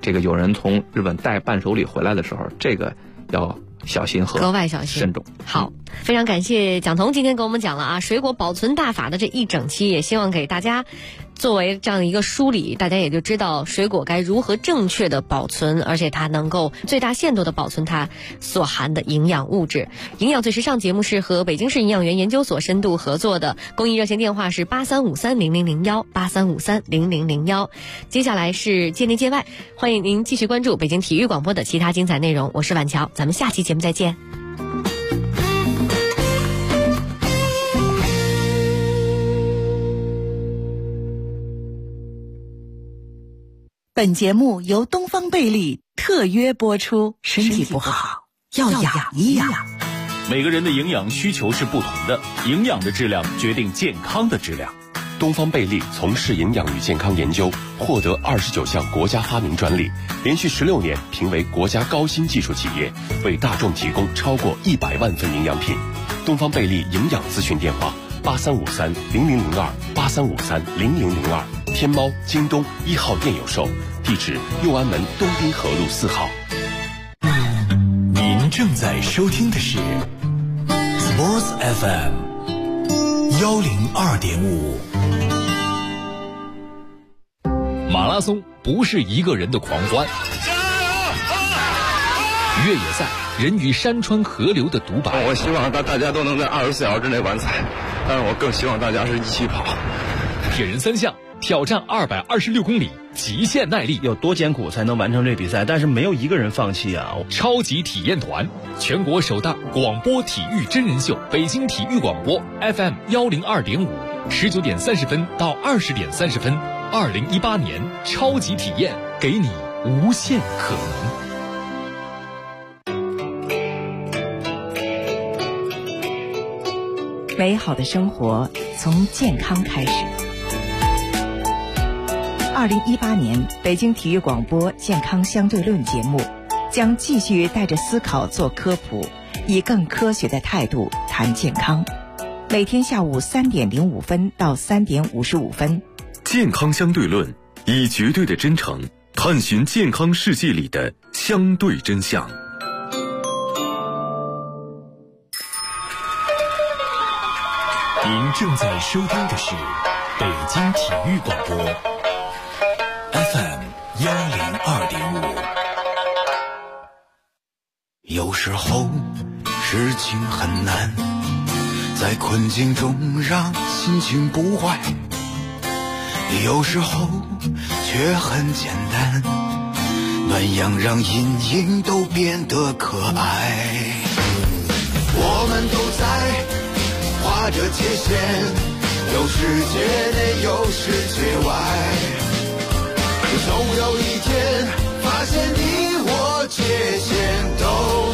这个有人从日本带伴手礼回来的时候，这个要小心和格外小心慎重。 好，非常感谢蒋彤今天跟我们讲了水果保存大法的这一整期，也希望给大家作为这样一个梳理，大家也就知道水果该如何正确的保存，而且它能够最大限度的保存它所含的营养物质。营养最时尚节目是和北京市营养园研究所深度合作的，公益热线电话是83530001，83530001。接下来是界内界外，欢迎您继续关注北京体育广播的其他精彩内容。我是婉乔，咱们下期节目再见。 本节目由东方贝利特约播出，身体不好要养一养。 每个人的营养需求是不同的，营养的质量决定健康的质量。 东方贝利从事营养与健康研究，获得29项国家发明专利，连续16年评为国家高新技术企业，为大众提供超过100万份营养品。东方贝利营养咨询电话83530002，83530002，天猫、京东1号店有售，地址右安门东滨河路4号。 您正在收听的是 Sports FM 102.5。 马拉松不是一个人的狂欢，越野赛人与山川河流的独白。 我希望大家都能在24小时之内完赛，但是我更希望大家是一起跑。 铁人3项挑战226公里，极限耐力， 有多艰苦才能完成这比赛？但是没有一个人放弃啊！ 超级体验团，全国首档广播体育真人秀，北京体育广播 FM 102.5，19点30分到20点30分，2018年超级体验，给你无限可能。 美好的生活从健康开始。2018年北京体育广播健康相对论节目将继续带着思考做科普，以更科学的态度谈健康。每天下午3点05分到3点55分。 健康相对论，以绝对的真诚探寻健康世界里的相对真相。 您正在收听的是北京体育广播 FM 102.5。 有时候事情很难，在困境中让心情不坏，有时候却很简单，暖阳让阴影都变得可爱。我们都在画着界限，有世界内有世界外，总有一天发现你我界限都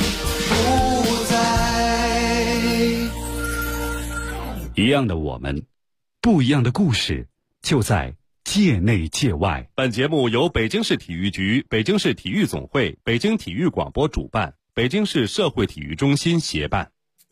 不在。 一样的我们，不一样的故事，就在界内界外。 本节目由北京市体育局、北京市体育总会、北京体育广播主办，北京市社会体育中心协办。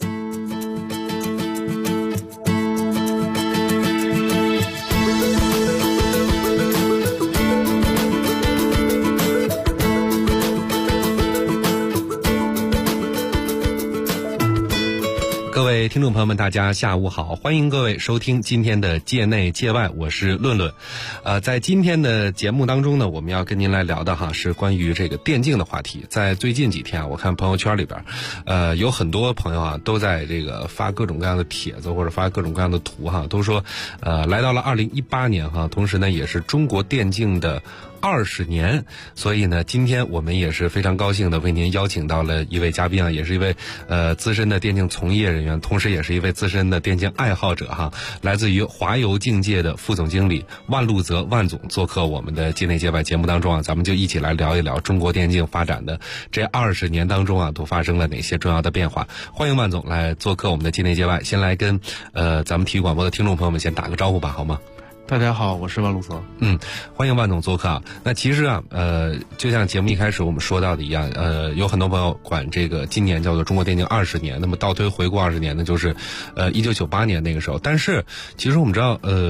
各位听众朋友们，大家下午好，欢迎各位收听今天的界内界外，我是论论。在今天的节目当中呢，我们要跟您来聊的是关于这个电竞的话题。在最近几天我看朋友圈里边，有很多朋友都在这个发各种各样的帖子或者发各种各样的图都说，来到了2018年同时呢也是中国电竞的20年，所以呢今天我们也是非常高兴的为您邀请到了一位嘉宾也是一位资深的电竞从业人员，同时也是一位资深的电竞爱好者来自于华游竞界的副总经理万路泽万总做客我们的界内界外节目当中咱们就一起来聊一聊中国电竞发展的这20年当中都发生了哪些重要的变化。欢迎万总来做客我们的界内界外，先来跟咱们体育广播的听众朋友们先打个招呼吧，好吗？ 大家好，我是万路泽。 欢迎万总做客那其实就像节目一开始我们说到的一样，有很多朋友管这个今年叫做中国电竞20年，那么倒推回顾20年呢，就是1998年那个时候。但是其实我们知道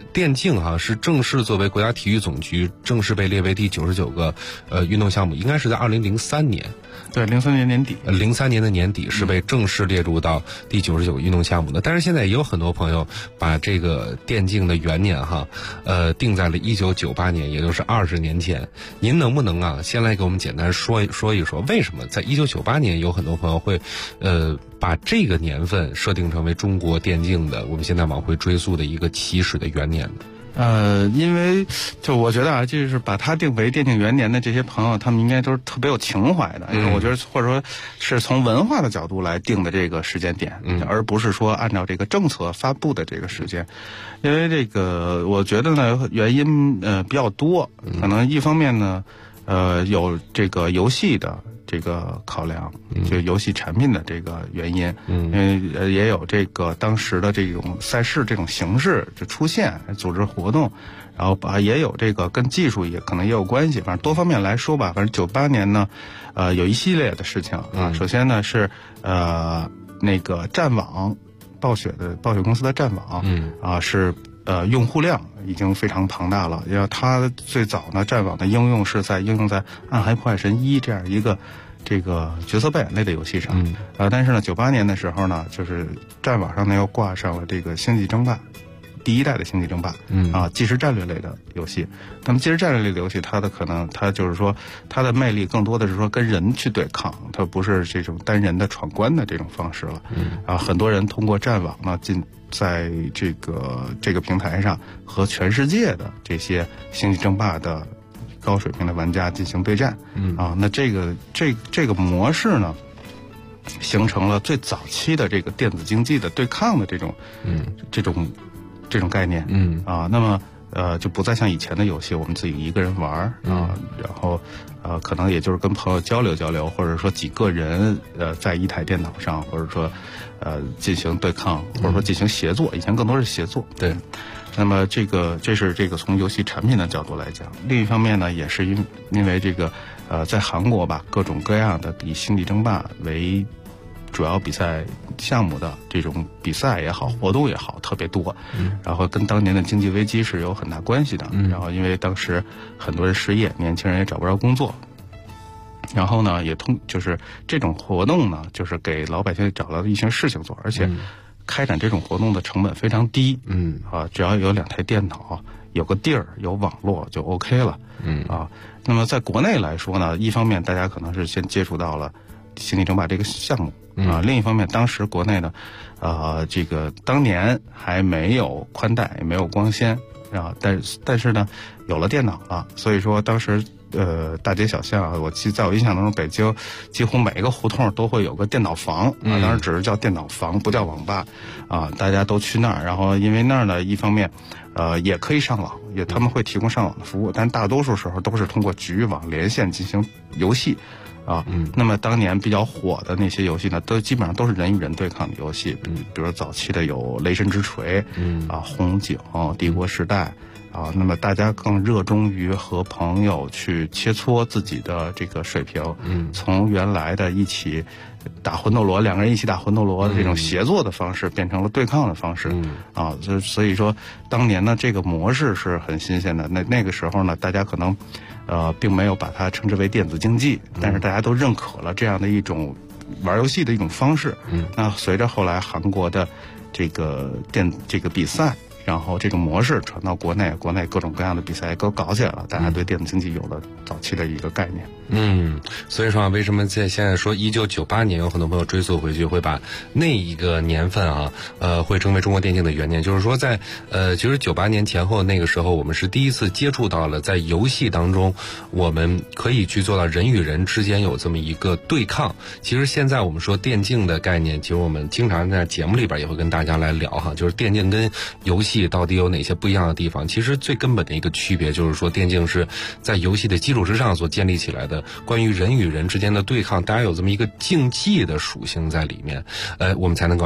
电竞是正式作为国家体育总局正式被列为第99个运动项目，应该是在2003年。 对，03年年底 ，03年的年底是被正式列入到第99个运动项目的。但是现在也有很多朋友把这个电竞的元年定在了1998年，也就是20年前。您能不能先来给我们简单说一说，为什么在1998年有很多朋友会把这个年份设定成为中国电竞的我们现在往回追溯的一个起始的元年呢？ 因为就我觉得就是把它定为电竞元年的这些朋友，他们应该都是特别有情怀的，因为我觉得或者说是从文化的角度来定的这个时间点，而不是说按照这个政策发布的这个时间。因为这个我觉得呢原因比较多，可能一方面呢有这个游戏的这个考量，就游戏产品的这个原因，因为也有这个当时的这种赛事这种形式就出现，组织活动，然后也有这个跟技术也可能也有关系，反正多方面来说吧，反正98年呢，有一系列的事情啊，首先呢是那个战网，暴雪公司的战网，是用户量已经非常庞大了，因为它最早呢战网的应用是应用在《暗黑破坏神1》这样一个这个角色扮演类的游戏上，但是呢98年的时候呢，就是战网上呢又挂上了这个星际争霸第一代的星际争霸，即时战略类的游戏。那么即时战略类的游戏，它就是说它的魅力更多的是说跟人去对抗，它不是这种单人的闯关的这种方式了。很多人通过战网呢在这个平台上和全世界的这些星际争霸的高水平的玩家进行对战，那这个模式呢，形成了最早期的这个电子竞技的对抗的这种概念，那么就不再像以前的游戏，我们自己一个人玩然后可能也就是跟朋友交流，或者说几个人在一台电脑上，或者说进行对抗，或者说进行协作，以前更多是协作。 对。 那么这是这个从游戏产品的角度来讲，另一方面呢，也是因为这个在韩国吧，各种各样的以星际争霸为主要比赛项目的这种比赛也好，活动也好，特别多，然后跟当年的经济危机是有很大关系的。然后因为当时很多人失业，年轻人也找不着工作，然后呢也就是这种活动呢，就是给老百姓找到一些事情做，而且开展这种活动的成本非常低，只要有2台电脑，有个地儿，有网络就 OK 了，那么在国内来说呢，一方面大家可能是先接触到了星际争霸这个项目，另一方面当时国内呢，这个当年还没有宽带，也没有光纤，但是呢有了电脑了，所以说当时大街小巷，在我印象当中，北京几乎每一个胡同都会有个电脑房，当时只是叫电脑房，不叫网吧，大家都去那儿，然后因为那儿呢，一方面也可以上网，他们会提供上网的服务，但大多数时候都是通过局域网连线进行游戏。那么当年比较火的那些游戏呢，都基本上都是人与人对抗的游戏，比如早期的有雷神之锤，红警、帝国时代。那么大家更热衷于和朋友去切磋自己的这个水平，从原来的一起打魂斗罗，2个人一起打魂斗罗的这种协作的方式，变成了对抗的方式，所以说当年呢这个模式是很新鲜的。那个时候呢，大家可能并没有把它称之为电子竞技，但是大家都认可了这样的一种玩游戏的一种方式。那随着后来韩国的这个比赛，然后这种模式传到国内各种各样的比赛都搞起来了，大家对电子竞技有了早期的一个概念。 所以说为什么现在说1998年有很多朋友追溯回去，会把那一个年份会称为中国电竞的元年，就是说在其实98年前后那个时候，我们是第一次接触到了在游戏当中我们可以去做到人与人之间有这么一个对抗。其实现在我们说电竞的概念，其实我们经常在节目里边也会跟大家来聊就是电竞跟游戏到底有哪些不一样的地方。其实最根本的一个区别就是说，电竞是在游戏的基础之上所建立起来的关于人与人之间的对抗，大家有这么一个竞技的属性在里面，我们才能够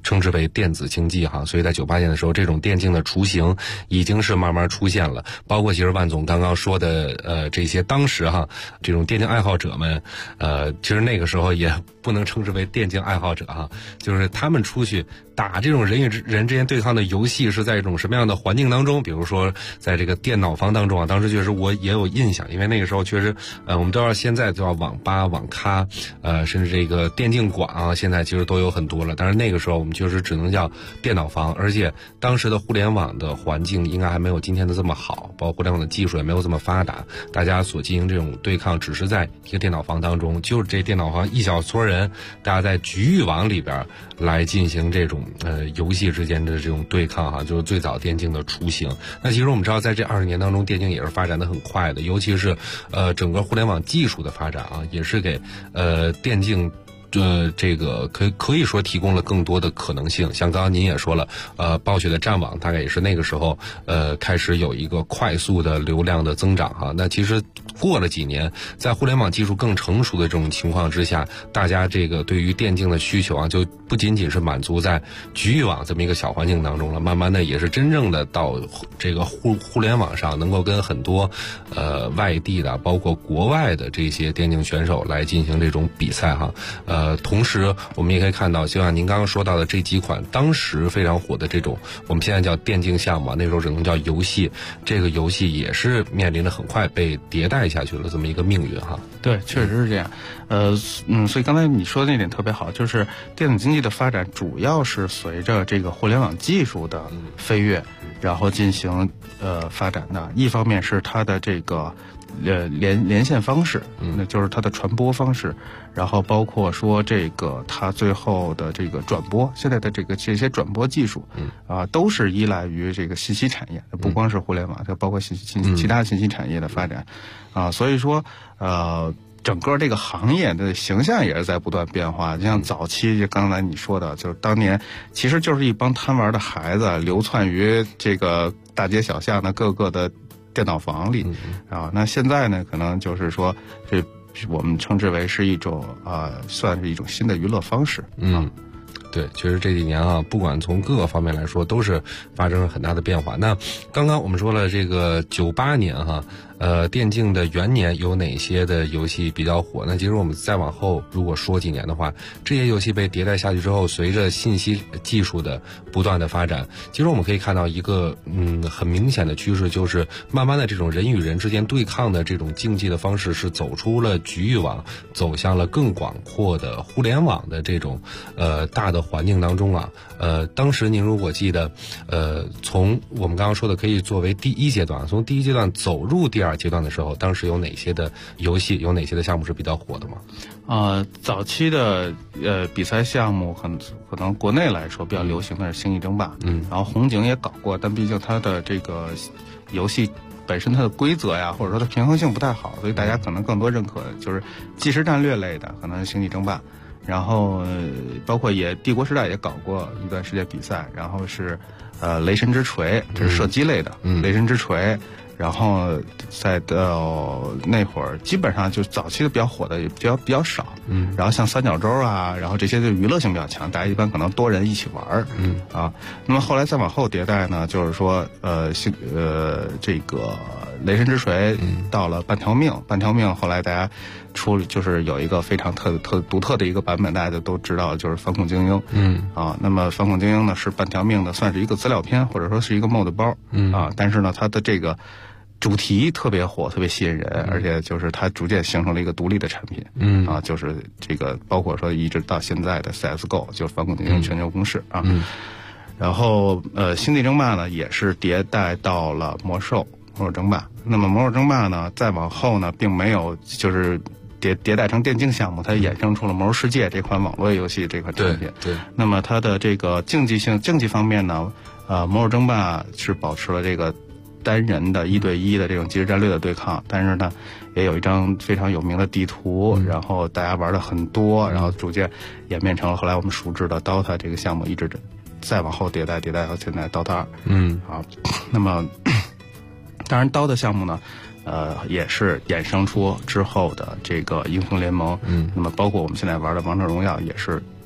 称之为电子竞技哈。所以在98年的时候，这种电竞的雏形已经是慢慢出现了。包括其实万总刚刚说的这些当时哈这种电竞爱好者们，其实那个时候也不能称之为电竞爱好者哈，就是他们出去打这种人与人之间对抗的游戏是在一种什么样的环境当中？比如说在这个电脑房当中啊，当时确实我也有印象，因为那个时候确实我们都要现在都要网吧、网咖，甚至这个电竞馆啊，现在其实都有很多了。但是那个时候我们确实只能叫电脑房，而且当时的互联网的环境应该还没有今天的这么好，包括互联网的技术也没有这么发达，大家所进行这种对抗只是在一个电脑房当中，就是这电脑房一小撮人，大家在局域网里边来进行这种游戏之间的这种对抗哈，就是最早电竞的雏形。那其实我们知道，在这20年当中，电竞也是发展的很快的，尤其是整个互联网技术的发展啊，也是给电竞这个可以说提供了更多的可能性。像刚刚您也说了，暴雪的战网大概也是那个时候开始有一个快速的流量的增长哈。那其实过了几年，在互联网技术更成熟的这种情况之下，大家这个对于电竞的需求啊，就不仅仅是满足在局域网这么一个小环境当中了，慢慢的也是真正的到这个互联网上，能够跟很多外地的包括国外的这些电竞选手来进行这种比赛哈。同时我们也可以看到，就像您刚刚说到的这几款当时非常火的这种我们现在叫电竞项目，那时候只能叫游戏，这个游戏也是面临着很快被迭代下去了这么一个命运哈。 对，确实是这样。所以刚才你说的那点特别好，就是电子竞技的发展主要是随着这个互联网技术的飞跃，然后进行发展的。一方面是它的这个连线方式，那就是它的传播方式，然后包括说这个它最后的这个转播，现在的这些转播技术，都是依赖于这个信息产业，不光是互联网，它包括其他信息产业的发展，所以说整个这个行业的形象也是在不断变化。就像早期就刚才你说的，就是当年其实就是一帮贪玩的孩子流窜于这个大街小巷的各个的电脑房里那现在呢，可能就是说这我们称之为是一种算是一种新的娱乐方式。 对，确实这几年啊，不管从各个方面来说，都是发生了很大的变化。那刚刚我们说了这个98年哈，电竞的元年有哪些的游戏比较火？那其实我们再往后如果说几年的话，这些游戏被迭代下去之后，随着信息技术的不断的发展，其实我们可以看到一个很明显的趋势，就是慢慢的这种人与人之间对抗的这种竞技的方式是走出了局域网，走向了更广阔的互联网的这种大的环境当中啊。当时您如果记得从我们刚刚说的可以作为第一阶段，从第一阶段走入第二阶段的时候，当时有哪些的游戏，有哪些的项目是比较火的吗？ 早期的比赛项目可能国内来说比较流行的是星际争霸，然后红警也搞过，但毕竟它的这个游戏本身它的规则呀，或者说它平衡性不太好，所以大家可能更多认可就是即时战略类的，可能是星际争霸。然后包括帝国时代也搞过一段时间比赛，然后是雷神之锤，这是射击类的，雷神之锤。然后再到那会儿，基本上就早期的比较火的也比较少。然后像三角洲啊，然后这些就娱乐性比较强，大家一般可能多人一起玩。那么后来再往后迭代呢，就是说这个雷神之锤到了半条命后来大家就是有一个非常独特的一个版本，大家都知道，就是反恐精英。那么反恐精英呢是半条命的，算是一个资料片或者说是一个 mod 包。但是呢它的这个主题特别火，特别吸引人，而且就是它逐渐形成了一个独立的产品。就是这个包括说一直到现在的 CSGO， 就是反恐精英全球公式啊。然后星际争霸呢也是迭代到了魔兽争霸。那么魔兽争霸呢再往后呢并没有就是迭代成电竞项目，它衍生出了魔兽世界这款网络游戏这款产品。 对。 那么它的这个竞技方面呢，魔兽争霸是保持了这个单人的1对1的这种即时战略的对抗，但是呢也有一张非常有名的地图，然后大家玩的很多，然后逐渐演变成了后来我们熟知的 DOTA 这个项目，一直再往后迭代到现在 DOTA 2。那么当然DOTA项目呢也是衍生出之后的这个英雄联盟。那么包括我们现在玩的王者荣耀也是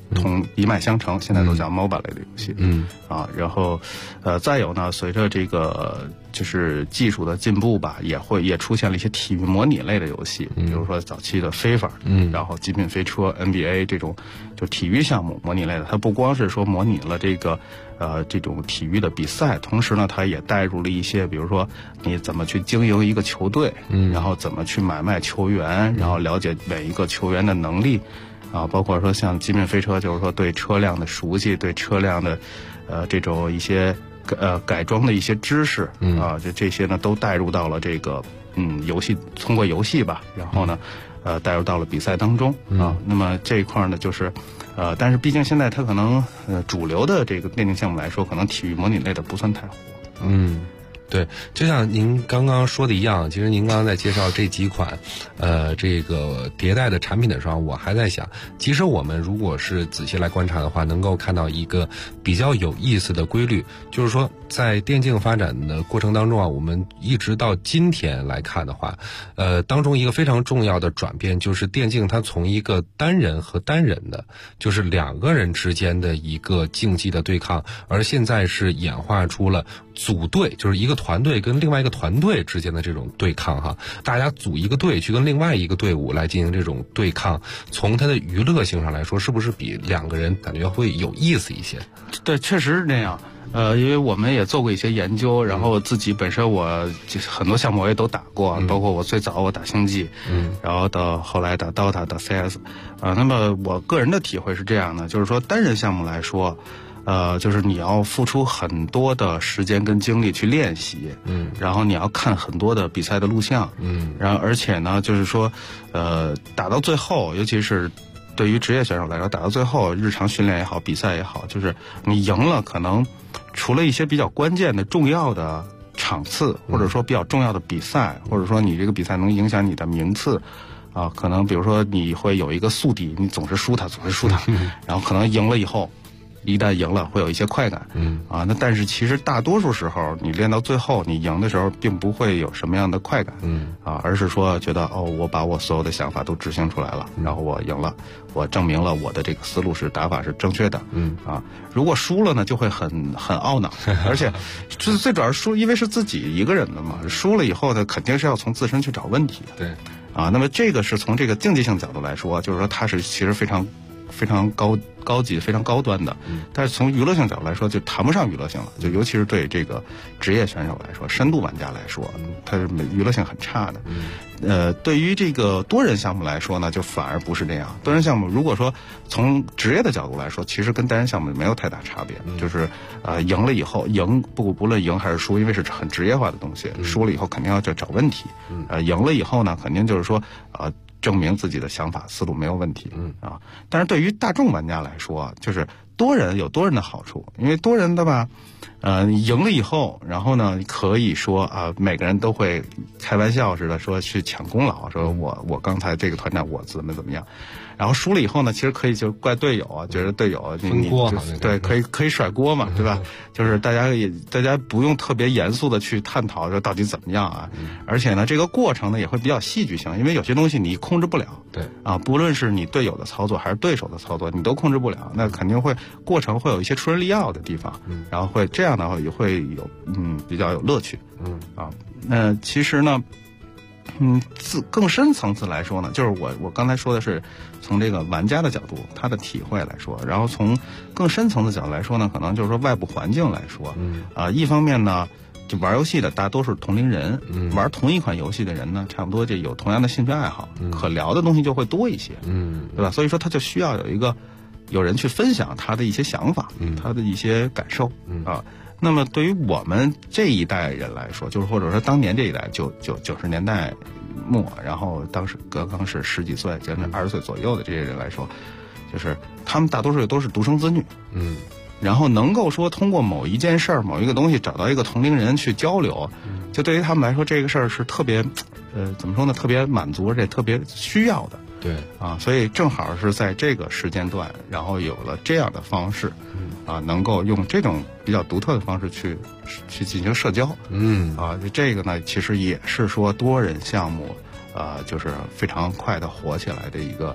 一脉相承，现在都叫 MOBA 类的游戏。然后再有呢，随着这个就是技术的进步吧，也出现了一些体育模拟类的游戏，比如说早期的FIFA，然后极品飞车、NBA 这种就体育项目模拟类的，它不光是说模拟了这种体育的比赛，同时呢，它也带入了一些，比如说你怎么去经营一个球队，然后怎么去买卖球员，然后了解每一个球员的能力。包括说像极品飞车，就是说对车辆的熟悉，对车辆的这种一些改装的一些知识这些呢都带入到了这个游戏，通过游戏吧，然后呢带入到了比赛当中那么这一块呢就是但是毕竟现在它可能主流的这个电竞项目来说，可能体育模拟类的不算太火。 对，就像您刚刚说的一样，其实您刚刚在介绍这几款这个迭代的产品的时候，我还在想，其实我们如果是仔细来观察的话，能够看到一个比较有意思的规律，就是说在电竞发展的过程当中我们一直到今天来看的话，当中一个非常重要的转变就是电竞它从一个单人和单人的，就是两个人之间的一个竞技的对抗，而现在是演化出了组队，就是一个团队跟另外一个团队之间的这种对抗大家组一个队去跟另外一个队伍来进行这种对抗，从它的娱乐性上来说，是不是比两个人感觉会有意思一些？ 对，确实是这样。因为我们也做过一些研究，然后自己本身我很多项目我也都打过，包括我最早我打星际，然后到后来打 DOTA 打 CS，那么我个人的体会是这样的，就是说单人项目来说，就是你要付出很多的时间跟精力去练习，然后你要看很多的比赛的录像，然后而且呢，就是说，打到最后，尤其是对于职业选手来说，打到最后，日常训练也好，比赛也好，就是你赢了，可能除了一些比较关键的、重要的场次，或者说比较重要的比赛，或者说你这个比赛能影响你的名次。可能比如说你会有一个宿敌，你总是输他，然后可能赢了以后。一旦赢了会有一些快感，那但是其实大多数时候你练到最后，你赢的时候并不会有什么样的快感，而是说觉得我把我所有的想法都执行出来了，然后我赢了，我证明了我的这个思路是打法是正确的，如果输了呢，就会很懊恼，而且就是最主要是输，因为是自己一个人的嘛，输了以后呢，肯定是要从自身去找问题的， 对， 那么这个是从这个竞技性角度来说，就是说它是其实非常高级、非常高端的，但是从娱乐性角度来说，就谈不上娱乐性了。就尤其是对这个职业选手来说、深度玩家来说，它是娱乐性很差的。对于这个多人项目来说呢，就反而不是这样。多人项目如果说从职业的角度来说，其实跟单人项目没有太大差别，就是赢了以后，不论赢还是输，因为是很职业化的东西，输了以后肯定要找问题，赢了以后呢，肯定就是说证明自己的想法思路没有问题，但是对于大众玩家来说，就是多人有多人的好处，因为多人的吧，赢了以后，然后呢，可以说每个人都会开玩笑似的说去抢功劳，说我刚才这个团战我怎么样，然后输了以后呢，其实可以就怪队友觉得队友你对可以甩锅嘛，对吧？就是大家不用特别严肃的去探讨说到底怎么样而且呢，这个过程呢也会比较戏剧性，因为有些东西你控制不了， 对不论是你队友的操作还是对手的操作，你都控制不了，那肯定会过程会有一些出人意料的地方，然后会这样的话也会有比较有乐趣，那其实呢。更深层次来说呢，就是我刚才说的是从这个玩家的角度他的体会来说，然后从更深层次角度来说呢，可能就是说外部环境来说，一方面呢，就玩游戏的大多数同龄人，玩同一款游戏的人呢，差不多就有同样的兴趣爱好，可聊的东西就会多一些，对吧？所以说他就需要有人去分享他的一些想法，他的一些感受那么对于我们这一代人来说，就是或者说当年这一代90年代末，然后当时刚是10几岁，将近20岁左右的这些人来说，就是他们大多数都是独生子女，然后能够说通过某一件事儿、某一个东西找到一个同龄人去交流，就对于他们来说这个事儿是特别怎么说呢？特别满足，而且特别需要的。 对所以正好是在这个时间段，然后有了这样的方式，能够用这种比较独特的方式去进行社交，这个呢，其实也是说多人项目，就是非常快的火起来的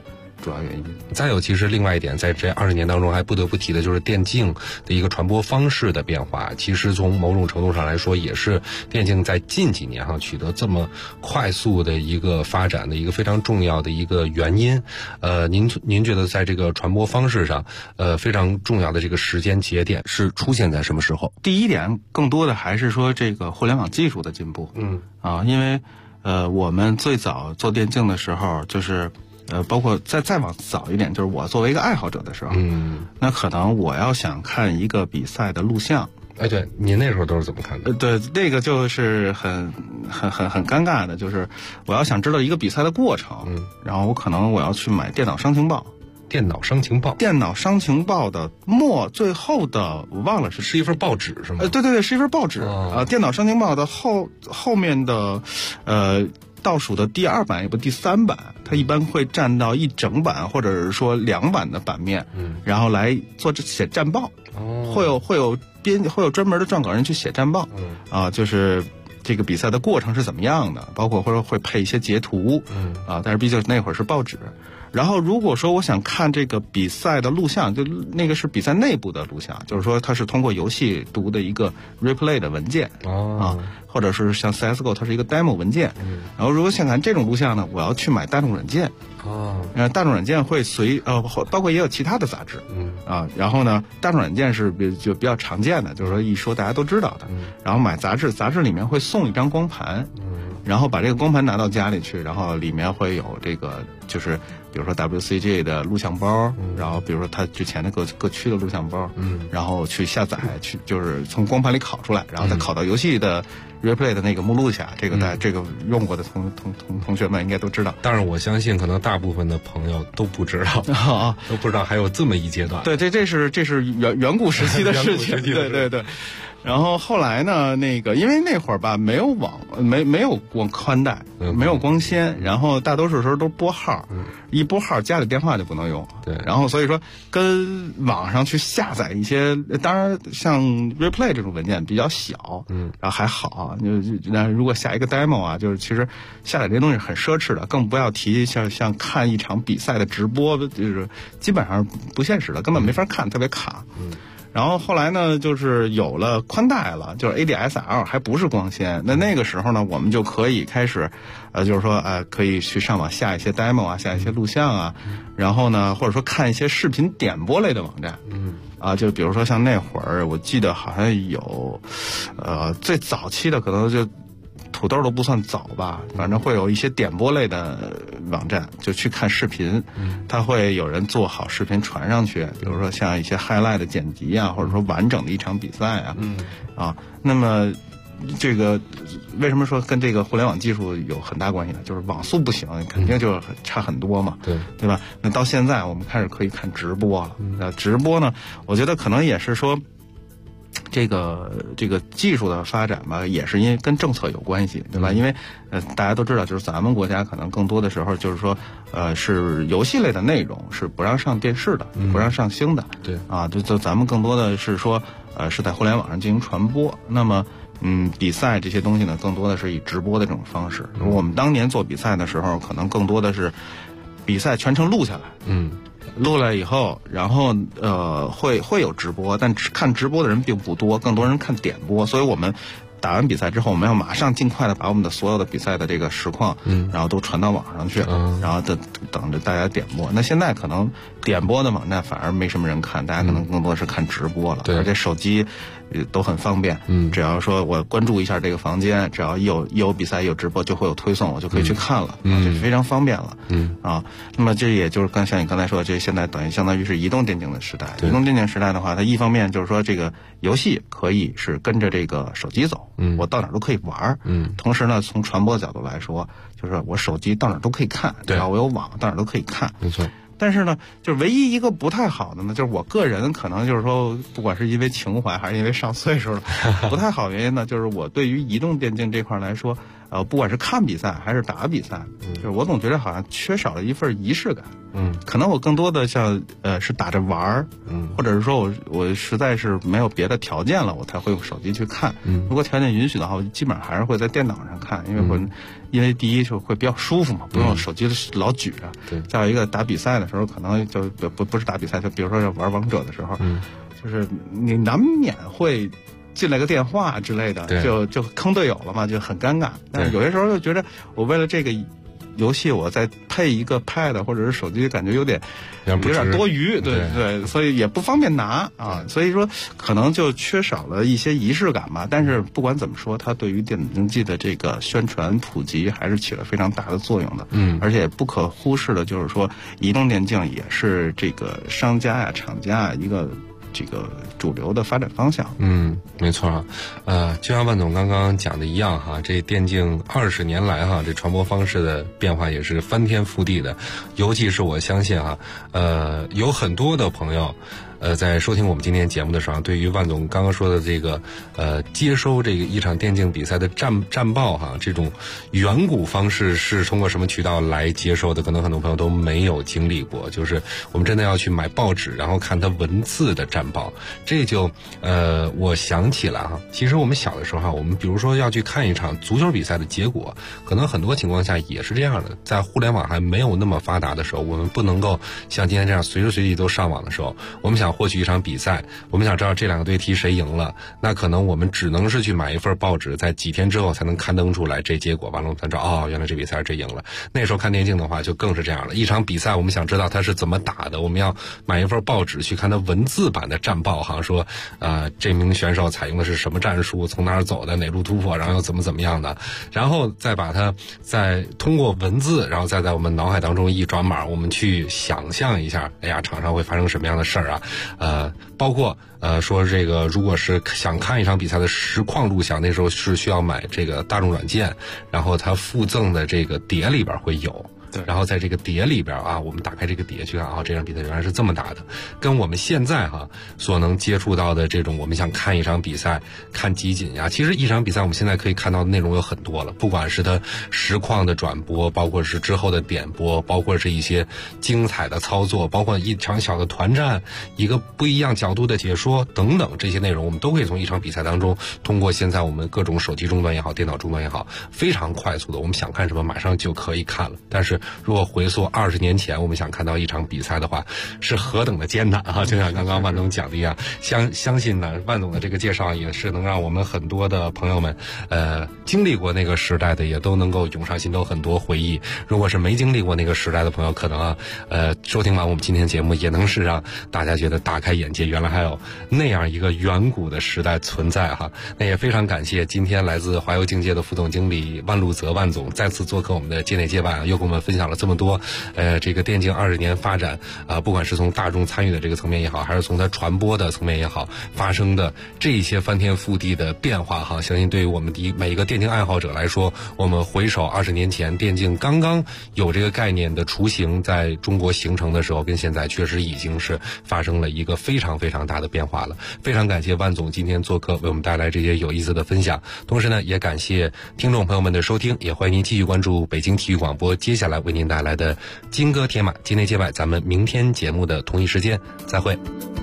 主要原因。 再有，其实另外一点，在这20年当中还不得不提的就是电竞的一个传播方式的变化。其实从某种程度上来说，也是电竞在近几年取得这么快速的一个发展的一个非常重要的一个原因。您觉得在这个传播方式上，非常重要的这个时间节点是出现在什么时候？ 第一点，更多的还是说这个互联网技术的进步。因为我们最早做电竞的时候，就是包括再往早一点，就是我作为一个爱好者的时候，那可能我要想看一个比赛的录像。 对，您那时候都是怎么看的？ 对，那个就是很尴尬的，就是我要想知道一个比赛的过程，然后我要去买电脑商情报。 电脑商情报的最后的我忘了是一份报纸是吗？ 对，是一份报纸电脑商情报的后面的倒数的第2版也不第3版，它一般会占到一整版或者是说2版的版面，然后来写战报，会有专门的撰稿人去写战报，就是这个比赛的过程是怎么样的，包括或者会配一些截图，但是毕竟那会儿是报纸。然后如果说我想看这个比赛的录像，就那个是比赛内部的录像，就是说它是通过游戏读的一个 replay 的文件或者是像 CSGO 它是一个 demo 文件。然后如果想看这种录像呢，我要去买大众软件。大众软件会包括也有其他的杂志然后呢，大众软件是比较常见的，就是说一说大家都知道的。然后买杂志里面会送一张光盘，然后把这个光盘拿到家里去，然后里面会有这个就是比如说 WCG 的录像包，然后比如说它之前的各区的录像包，然后去下载，去就是从光盘里拷出来，然后再拷到游戏的 replay 的那个目录下。这个用过的同学们应该都知道。 当然我相信可能大部分的朋友都不知道都不知道还有这么一阶段。 对，这是远古时期的事情。对。然后后来呢，因为那会儿吧没有网，没有光宽带，没有光纤，然后大多数时候都拨号，一拨号家里电话就不能用了。 对， 然后所以说跟网上去下载一些，当然像 replay 这种文件比较小，然后还好，那如果下一个 demo 就是其实下载这些东西很奢侈的，更不要提像看一场比赛的直播，就是基本上不现实的，根本没法看，特别卡。然后后来呢，就是有了宽带了，就是 ADSL 还不是光纤。那个时候呢，我们就可以开始，就是说可以去上网下一些 demo 下一些录像然后呢，或者说看一些视频点播类的网站，就比如说像那会儿，我记得好像有，最早期的可能就土豆都不算早吧，反正会有一些点播类的网站，就去看视频，它会有人做好视频传上去，比如说像一些 highlight 的剪辑或者说完整的一场比赛那么这个为什么说跟这个互联网技术有很大关系呢？就是网速不行，肯定就差很多嘛，对吧？那到现在我们开始可以看直播了，直播呢，我觉得可能也是说。这个技术的发展吧，也是因为跟政策有关系，对吧？因为大家都知道，就是咱们国家可能更多的时候就是说，是游戏类的内容是不让上电视的，不让上星的， 对就咱们更多的是说，是在互联网上进行传播。那么，比赛这些东西呢，更多的是以直播的这种方式。我们当年做比赛的时候，可能更多的是比赛全程录下来，录了以后，然后会有直播，但看直播的人并不多，更多人看点播，所以我们打完比赛之后，我们要马上尽快的把我们的所有的比赛的这个实况，然后都传到网上去，然后等着大家点播。那现在可能点播的网站反而没什么人看，大家可能更多是看直播了，而且手机都很方便，只要说我关注一下这个房间，只要一有比赛一有直播就会有推送，我就可以去看了，这非常方便了，那么这也就是像你刚才说的，这现在等于相当于是移动电竞的时代。移动电竞时代的话，它一方面就是说这个游戏可以是跟着这个手机走，我到哪儿都可以玩，同时呢，从传播的角度来说，就是我手机到哪儿都可以看，只要我有网，到哪儿都可以看， 没错。 但是呢，就是唯一一个不太好的呢，就是我个人可能就是说，不管是因为情怀还是因为上岁数了，不太好的原因呢，就是我对于移动电竞这块来说， 不管是看比赛还是打比赛，就是我总觉得好像缺少了一份仪式感。可能我更多的像是打着玩儿，或者是说我实在是没有别的条件了，我才会用手机去看。如果条件允许的话，我基本上还是会在电脑上看，因为第一就会比较舒服嘛，不用手机老举着。再有一个打比赛的时候，可能就不是打比赛，就比如说要玩王者的时候，就是你难免会进来个电话之类的，就坑队友了嘛，就很尴尬。但是有些时候又觉得，我为了这个游戏，我再配一个 pad 或者是手机，感觉有点多余，对，所以也不方便拿啊。所以说，可能就缺少了一些仪式感吧。但是不管怎么说，它对于电子竞技的这个宣传普及还是起了非常大的作用的。而且不可忽视的就是说，移动电竞也是这个商家呀、厂家啊一个这个主流的发展方向。 没错就像万总刚刚讲的一样哈，这电竞20年来哈，这传播方式的变化也是翻天覆地的。尤其是我相信哈，有很多的朋友在收听我们今天节目的时候，对于万总刚刚说的这个接收这个一场电竞比赛的战报哈，这种远古方式是通过什么渠道来接收的？可能很多朋友都没有经历过，就是我们真的要去买报纸，然后看它文字的战报。这就我想起来哈，其实我们小的时候哈，我们比如说要去看一场足球比赛的结果，可能很多情况下也是这样的。在互联网还没有那么发达的时候，我们不能够像今天这样随时随地都上网的时候，我们想获取一场比赛，我们想知道这两个队踢谁赢了，那可能我们只能是去买一份报纸，在几天之后才能刊登出来这结果，完了我们才知道原来这比赛是谁赢了。那时候看电竞的话就更是这样了，一场比赛我们想知道它是怎么打的，我们要买一份报纸去看它文字版的战报哈，说这名选手采用的是什么战术，从哪儿走的，哪路突破，然后又怎么样的，然后再把它再通过文字，然后再在我们脑海当中一转码，我们去想象一下，哎呀，场上会发生什么样的事儿啊？包括说这个，如果是想看一场比赛的实况录像，那时候是需要买这个大众软件，然后它附赠的这个碟里边会有。然后在这个碟里边我们打开这个碟去看这场比赛原来是这么打的，跟我们现在所能接触到的这种我们想看一场比赛看集锦呀，其实一场比赛我们现在可以看到的内容有很多了，不管是它实况的转播，包括是之后的点播，包括是一些精彩的操作，包括一场小的团战，一个不一样角度的解说等等，这些内容我们都可以从一场比赛当中，通过现在我们各种手机终端也好，电脑终端也好，非常快速的我们想看什么马上就可以看了。但是如果回溯20年前，我们想看到一场比赛的话，是何等的艰难就像刚刚万总讲的一样，相信呢，万总的这个介绍也是能让我们很多的朋友们，经历过那个时代的，也都能够涌上心头很多回忆。如果是没经历过那个时代的朋友，可能收听完我们今天节目，也能是让大家觉得大开眼界，原来还有那样一个远古的时代存在那也非常感谢今天来自华邮境界的副总经理万路泽万总再次做客我们的界内界外又跟我们分享了这么多这个电竞20年发展不管是从大众参与的这个层面也好，还是从它传播的层面也好，发生的这一些翻天覆地的变化相信对于我们每一个电竞爱好者来说，我们回首20年前电竞刚刚有这个概念的雏形在中国形成的时候，跟现在确实已经是发生了一个非常非常大的变化了。非常感谢万总今天做客为我们带来这些有意思的分享，同时呢也感谢听众朋友们的收听，也欢迎您继续关注北京体育广播接下来为您带来的金戈铁马境内界外，咱们明天节目的同一时间再会。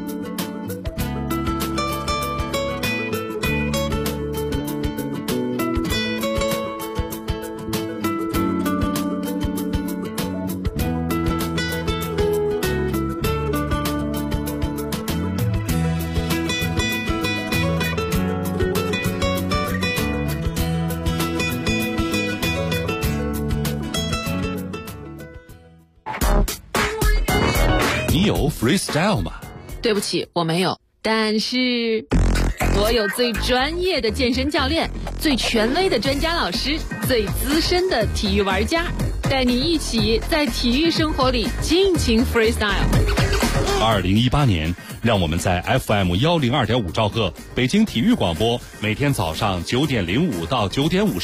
你有 freestyle 吗？ 对不起，我没有，但是我有最专业的健身教练，最权威的专家老师，最资深的体育玩家，带你一起在体育生活里尽情 freestyle。 2018年，让我们在 FM 102.5兆赫北京体育广播，每天早上9:05到9:50